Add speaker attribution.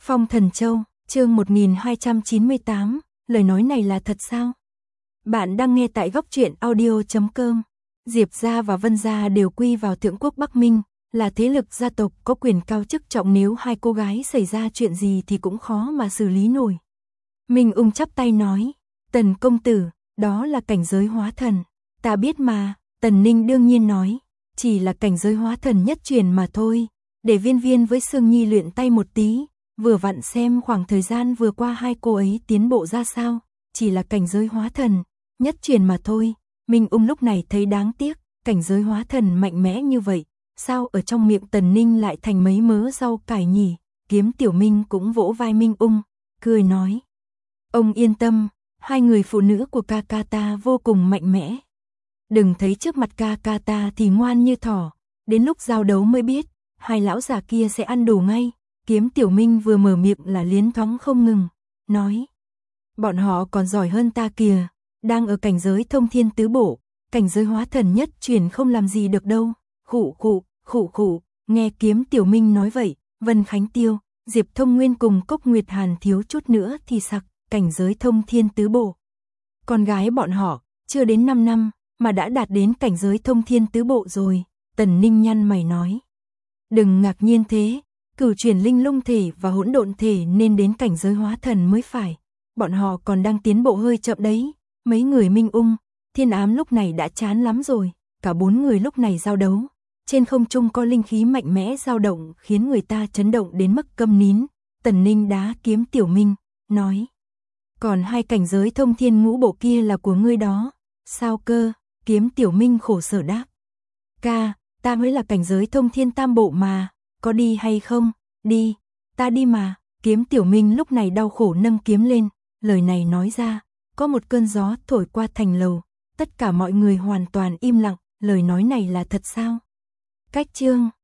Speaker 1: Phong Thần Châu, chương 1298, lời nói này là thật sao? Bạn đang nghe tại góc truyện audio.com. Diệp gia và Vân gia đều quy vào Thượng Quốc Bắc Minh, là thế lực gia tộc có quyền cao chức trọng, nếu hai cô gái xảy ra chuyện gì thì cũng khó mà xử lý nổi. Minh Ung chắp tay nói, Tần công tử, đó là cảnh giới hóa thần. Ta biết mà. Tần Ninh đương nhiên nói, chỉ là cảnh giới hóa thần nhất truyền mà thôi, để Viên Viên với Sương Nhi luyện tay một tí, vừa vặn xem khoảng thời gian vừa qua hai cô ấy tiến bộ ra sao, chỉ là cảnh giới hóa thần nhất truyền mà thôi. Minh Ung lúc này thấy đáng tiếc, cảnh giới hóa thần mạnh mẽ như vậy, sao ở trong miệng Tần Ninh lại thành mấy mớ rau cải nhỉ? Kiếm Tiểu Minh cũng vỗ vai Minh Ung, cười nói, ông yên tâm, hai người phụ nữ của ca ca ta vô cùng mạnh mẽ. Đừng thấy trước mặt ca ca ta thì ngoan như thỏ, đến lúc giao đấu mới biết, hai lão già kia sẽ ăn đủ ngay. Kiếm Tiểu Minh vừa mở miệng là liến thoáng không ngừng, nói, bọn họ còn giỏi hơn ta kìa, đang ở cảnh giới thông thiên tứ bổ, cảnh giới hóa thần nhất truyền không làm gì được đâu. Khụ khụ, nghe Kiếm Tiểu Minh nói vậy, Vân Khánh Tiêu, Diệp Thông Nguyên cùng Cốc Nguyệt Hàn thiếu chút nữa thì sặc, cảnh giới thông thiên tứ bổ. Con gái bọn họ, chưa đến 5 năm, mà đã đạt đến cảnh giới thông thiên tứ bộ rồi. Tần Ninh nhăn mày nói, đừng ngạc nhiên thế, cửu chuyển linh lung thể và hỗn độn thể nên đến cảnh giới hóa thần mới phải, bọn họ còn đang tiến bộ hơi chậm đấy. Mấy người Minh Ung, Thiên Ám lúc này đã chán lắm rồi, cả bốn người lúc này giao đấu, trên không trung có linh khí mạnh mẽ dao động khiến người ta chấn động đến mức câm nín. Tần Ninh đá Kiếm Tiểu Minh, nói, còn hai cảnh giới thông thiên ngũ bộ kia là của ngươi đó. Sao cơ? Kiếm Tiểu Minh khổ sở đáp, ca, ta mới là cảnh giới thông thiên tam bộ mà, có đi hay không? Đi, ta đi mà. Kiếm Tiểu Minh lúc này đau khổ nâng kiếm lên, lời này nói ra, có một cơn gió thổi qua thành lầu, tất cả mọi người hoàn toàn im lặng, lời nói này là thật sao? Cách chương